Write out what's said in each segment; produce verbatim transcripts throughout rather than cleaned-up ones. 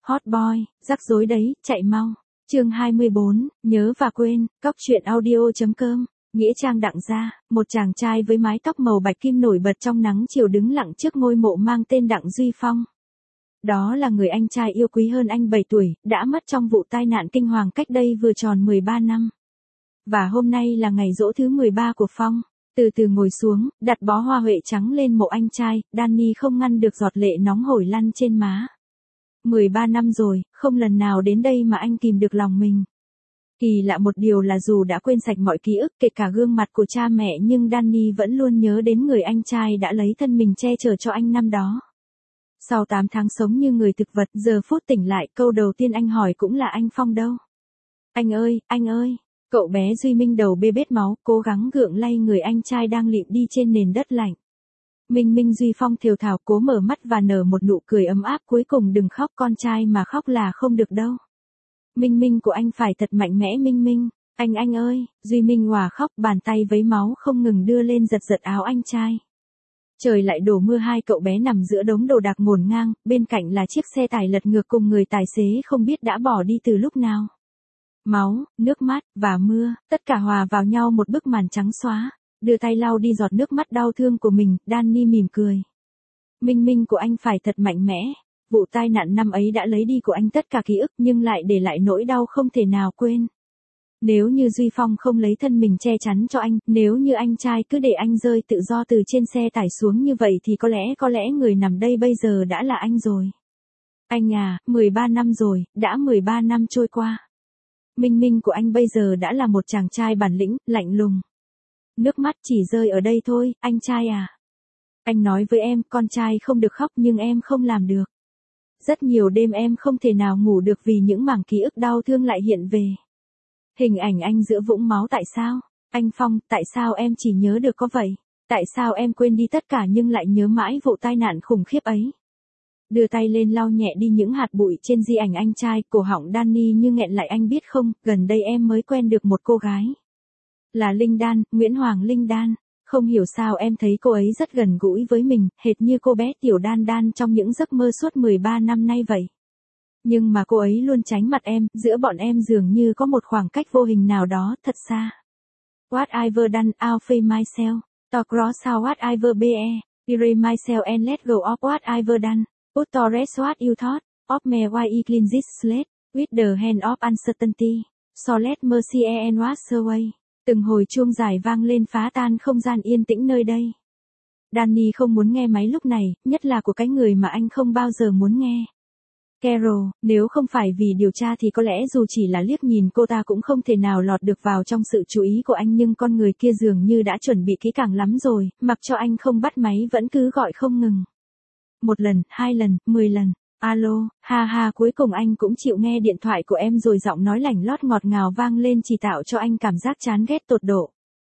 Hot boy, rắc rối đấy, chạy mau. Chương hai mươi bốn, nhớ và quên, cóc truyện audio.com. Nghĩa trang Đặng gia, một chàng trai với mái tóc màu bạch kim nổi bật trong nắng chiều đứng lặng trước ngôi mộ mang tên Đặng Duy Phong. Đó là người anh trai yêu quý hơn anh bảy tuổi, đã mất trong vụ tai nạn kinh hoàng cách đây vừa tròn mười ba năm. Và hôm nay là ngày giỗ thứ mười ba của Phong. Từ từ ngồi xuống, đặt bó hoa huệ trắng lên mộ anh trai, Danny không ngăn được giọt lệ nóng hổi lăn trên má. mười ba năm rồi, không lần nào đến đây mà anh kìm được lòng mình. Kỳ lạ một điều là dù đã quên sạch mọi ký ức kể cả gương mặt của cha mẹ nhưng Danny vẫn luôn nhớ đến người anh trai đã lấy thân mình che chở cho anh năm đó. Sau tám tháng sống như người thực vật, giờ phút tỉnh lại, câu đầu tiên anh hỏi cũng là anh Phong đâu? Anh ơi, anh ơi! Cậu bé Duy Minh đầu bê bết máu, cố gắng gượng lay người anh trai đang lịm đi trên nền đất lạnh. Minh Minh Duy Phong thều thào cố mở mắt và nở một nụ cười ấm áp, cuối cùng đừng khóc con trai mà khóc là không được đâu. Minh Minh của anh phải thật mạnh mẽ Minh Minh, anh anh ơi, Duy Minh òa khóc, bàn tay vấy máu không ngừng đưa lên giật giật áo anh trai. Trời lại đổ mưa, hai cậu bé nằm giữa đống đồ đạc ngổn ngang, bên cạnh là chiếc xe tải lật ngược cùng người tài xế không biết đã bỏ đi từ lúc nào. Máu, nước mắt, và mưa, tất cả hòa vào nhau một bức màn trắng xóa. Đưa tay lau đi giọt nước mắt đau thương của mình, Danny mỉm cười. Minh Minh của anh phải thật mạnh mẽ. Vụ tai nạn năm ấy đã lấy đi của anh tất cả ký ức nhưng lại để lại nỗi đau không thể nào quên. Nếu như Duy Phong không lấy thân mình che chắn cho anh, nếu như anh trai cứ để anh rơi tự do từ trên xe tải xuống như vậy thì có lẽ có lẽ người nằm đây bây giờ đã là anh rồi. Anh à, mười ba năm rồi, đã mười ba năm trôi qua. Minh Minh của anh bây giờ đã là một chàng trai bản lĩnh, lạnh lùng. Nước mắt chỉ rơi ở đây thôi, anh trai à. Anh nói với em, con trai không được khóc nhưng em không làm được. Rất nhiều đêm em không thể nào ngủ được vì những mảng ký ức đau thương lại hiện về. Hình ảnh anh giữa vũng máu tại sao? Anh Phong, tại sao em chỉ nhớ được có vậy? Tại sao em quên đi tất cả nhưng lại nhớ mãi vụ tai nạn khủng khiếp ấy? Đưa tay lên lau nhẹ đi những hạt bụi trên di ảnh anh trai, cổ họng Danny như nghẹn lại, anh biết không, gần đây em mới quen được một cô gái. Là Linh Đan, Nguyễn Hoàng Linh Đan. Không hiểu sao em thấy cô ấy rất gần gũi với mình, hệt như cô bé tiểu Đan Đan trong những giấc mơ suốt mười ba năm nay vậy. Nhưng mà cô ấy luôn tránh mặt em, giữa bọn em dường như có một khoảng cách vô hình nào đó, thật xa. What I've done, I'll free myself. Talk cross how what I've be. Erase myself and let go of what I've done. Put to rest what you thought. Of me why I clean this slate. With the hand of uncertainty. So let mercy and wash away. Từng hồi chuông dài vang lên phá tan không gian yên tĩnh nơi đây. Danny không muốn nghe máy lúc này, nhất là của cái người mà anh không bao giờ muốn nghe. Carol, nếu không phải vì điều tra thì có lẽ dù chỉ là liếc nhìn cô ta cũng không thể nào lọt được vào trong sự chú ý của anh, nhưng con người kia dường như đã chuẩn bị kỹ càng lắm rồi, mặc cho anh không bắt máy vẫn cứ gọi không ngừng. Một lần, hai lần, mười lần. Alo, ha ha, cuối cùng anh cũng chịu nghe điện thoại của em rồi, giọng nói lảnh lót ngọt ngào vang lên chỉ tạo cho anh cảm giác chán ghét tột độ.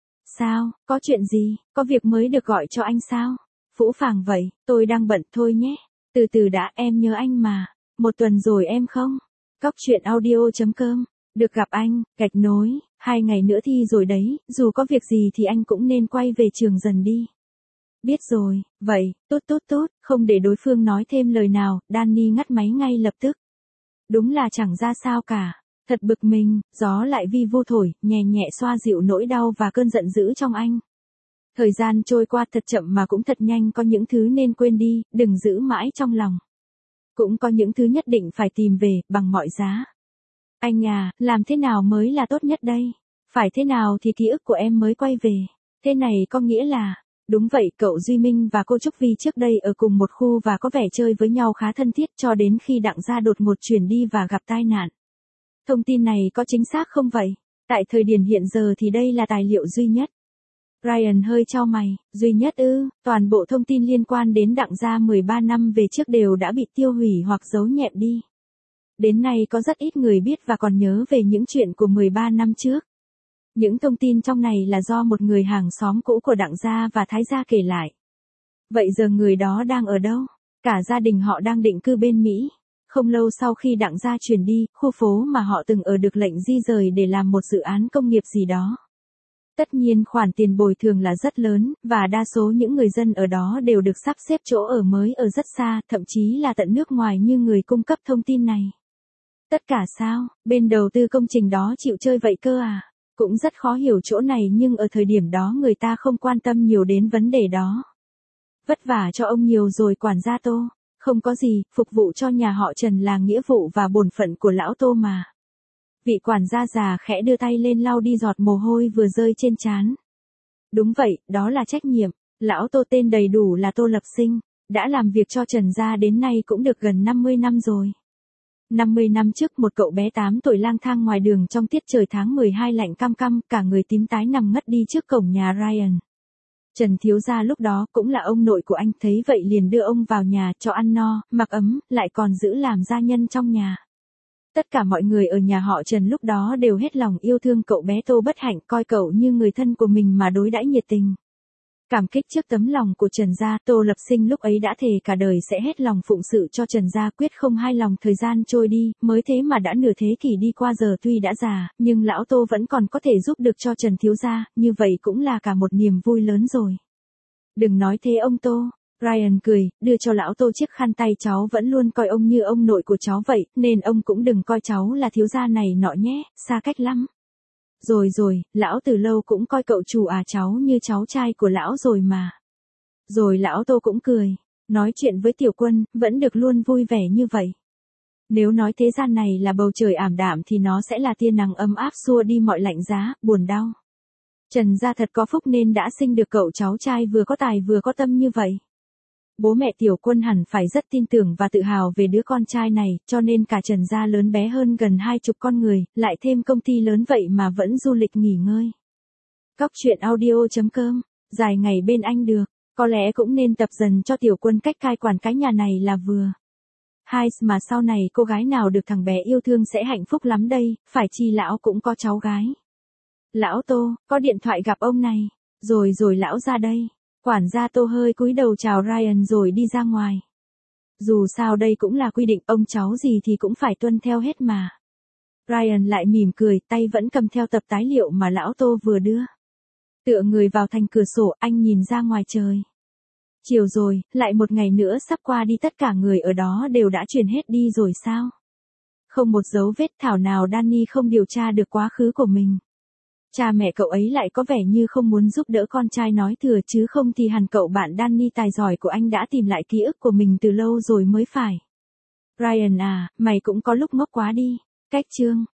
Sao, có chuyện gì, có việc mới được gọi cho anh sao? Phũ phàng vậy, tôi đang bận thôi nhé. Từ từ đã, em nhớ anh mà. Một tuần rồi em không? Cóc truyện audio.com. Được gặp anh, gạch nối, hai ngày nữa thi rồi đấy, dù có việc gì thì anh cũng nên quay về trường dần đi. Biết rồi, vậy, tốt tốt tốt, không để đối phương nói thêm lời nào, Danny ngắt máy ngay lập tức. Đúng là chẳng ra sao cả, thật bực mình, gió lại vi vu thổi, nhẹ nhẹ xoa dịu nỗi đau và cơn giận dữ trong anh. Thời gian trôi qua thật chậm mà cũng thật nhanh, có những thứ nên quên đi, đừng giữ mãi trong lòng. Cũng có những thứ nhất định phải tìm về, bằng mọi giá. Anh à, làm thế nào mới là tốt nhất đây? Phải thế nào thì ký ức của em mới quay về? Thế này có nghĩa là... Đúng vậy, cậu Duy Minh và cô Trúc Vi trước đây ở cùng một khu và có vẻ chơi với nhau khá thân thiết cho đến khi Đặng gia đột ngột chuyển đi và gặp tai nạn. Thông tin này có chính xác không vậy? Tại thời điểm hiện giờ thì đây là tài liệu duy nhất. Ryan hơi chau mày, duy nhất ư, toàn bộ thông tin liên quan đến Đặng gia mười ba năm về trước đều đã bị tiêu hủy hoặc giấu nhẹm đi. Đến nay có rất ít người biết và còn nhớ về những chuyện của mười ba năm trước. Những thông tin trong này là do một người hàng xóm cũ của Đặng gia và Thái gia kể lại. Vậy giờ người đó đang ở đâu? Cả gia đình họ đang định cư bên Mỹ. Không lâu sau khi Đặng gia chuyển đi, khu phố mà họ từng ở được lệnh di rời để làm một dự án công nghiệp gì đó. Tất nhiên khoản tiền bồi thường là rất lớn, và đa số những người dân ở đó đều được sắp xếp chỗ ở mới ở rất xa, thậm chí là tận nước ngoài như người cung cấp thông tin này. Tất cả sao, bên đầu tư công trình đó chịu chơi vậy cơ à? Cũng rất khó hiểu chỗ này nhưng ở thời điểm đó người ta không quan tâm nhiều đến vấn đề đó. Vất vả cho ông nhiều rồi quản gia Tô. Không có gì, phục vụ cho nhà họ Trần là nghĩa vụ và bổn phận của lão Tô mà. Vị quản gia già khẽ đưa tay lên lau đi giọt mồ hôi vừa rơi trên trán. Đúng vậy, đó là trách nhiệm. Lão Tô tên đầy đủ là Tô Lập Sinh, đã làm việc cho Trần gia đến nay cũng được gần năm mươi năm rồi. năm mươi năm trước một cậu bé tám tuổi lang thang ngoài đường trong tiết trời tháng mười hai lạnh căm căm, cả người tím tái nằm ngất đi trước cổng nhà Ryan. Trần thiếu gia lúc đó cũng là ông nội của anh, thấy vậy liền đưa ông vào nhà cho ăn no, mặc ấm, lại còn giữ làm gia nhân trong nhà. Tất cả mọi người ở nhà họ Trần lúc đó đều hết lòng yêu thương cậu bé Tô bất hạnh, coi cậu như người thân của mình mà đối đãi nhiệt tình. Cảm kích trước tấm lòng của Trần gia, Tô Lập Sinh lúc ấy đã thề cả đời sẽ hết lòng phụng sự cho Trần gia, quyết không hai lòng. Thời gian trôi đi, mới thế mà đã nửa thế kỷ đi qua, giờ tuy đã già, nhưng lão Tô vẫn còn có thể giúp được cho Trần thiếu gia, như vậy cũng là cả một niềm vui lớn rồi. Đừng nói thế ông Tô. Ryan cười, đưa cho lão Tô chiếc khăn tay, cháu vẫn luôn coi ông như ông nội của cháu vậy, nên ông cũng đừng coi cháu là thiếu gia này nọ nhé, xa cách lắm. Rồi rồi, lão từ lâu cũng coi cậu chủ à cháu như cháu trai của lão rồi mà. Rồi lão Tô cũng cười, nói chuyện với Tiểu Quân, vẫn được luôn vui vẻ như vậy. Nếu nói thế gian này là bầu trời ảm đạm thì nó sẽ là tia nắng ấm áp xua đi mọi lạnh giá, buồn đau. Trần gia thật có phúc nên đã sinh được cậu cháu trai vừa có tài vừa có tâm như vậy. Bố mẹ Tiểu Quân hẳn phải rất tin tưởng và tự hào về đứa con trai này, cho nên cả Trần gia lớn bé hơn gần hai chục con người, lại thêm công ty lớn vậy mà vẫn du lịch nghỉ ngơi. Cóc truyện audio chấm com, dài ngày bên anh được, có lẽ cũng nên tập dần cho Tiểu Quân cách cai quản cái nhà này là vừa. Hai mà sau này cô gái nào được thằng bé yêu thương sẽ hạnh phúc lắm đây, phải chi lão cũng có cháu gái. Lão Tô, có điện thoại gặp ông này. Rồi rồi lão ra đây. Quản gia Tô hơi cúi đầu chào Ryan rồi đi ra ngoài. Dù sao đây cũng là quy định, ông cháu gì thì cũng phải tuân theo hết mà. Ryan lại mỉm cười, tay vẫn cầm theo tập tài liệu mà lão Tô vừa đưa. Tựa người vào thành cửa sổ, anh nhìn ra ngoài trời. Chiều rồi, lại một ngày nữa sắp qua đi, tất cả người ở đó đều đã chuyển hết đi rồi sao? Không một dấu vết, thảo nào Danny không điều tra được quá khứ của mình. Cha mẹ cậu ấy lại có vẻ như không muốn giúp đỡ con trai nói thừa, chứ không thì hẳn cậu bạn Danny tài giỏi của anh đã tìm lại ký ức của mình từ lâu rồi mới phải. Ryan à, mày cũng có lúc ngốc quá đi. Cách chương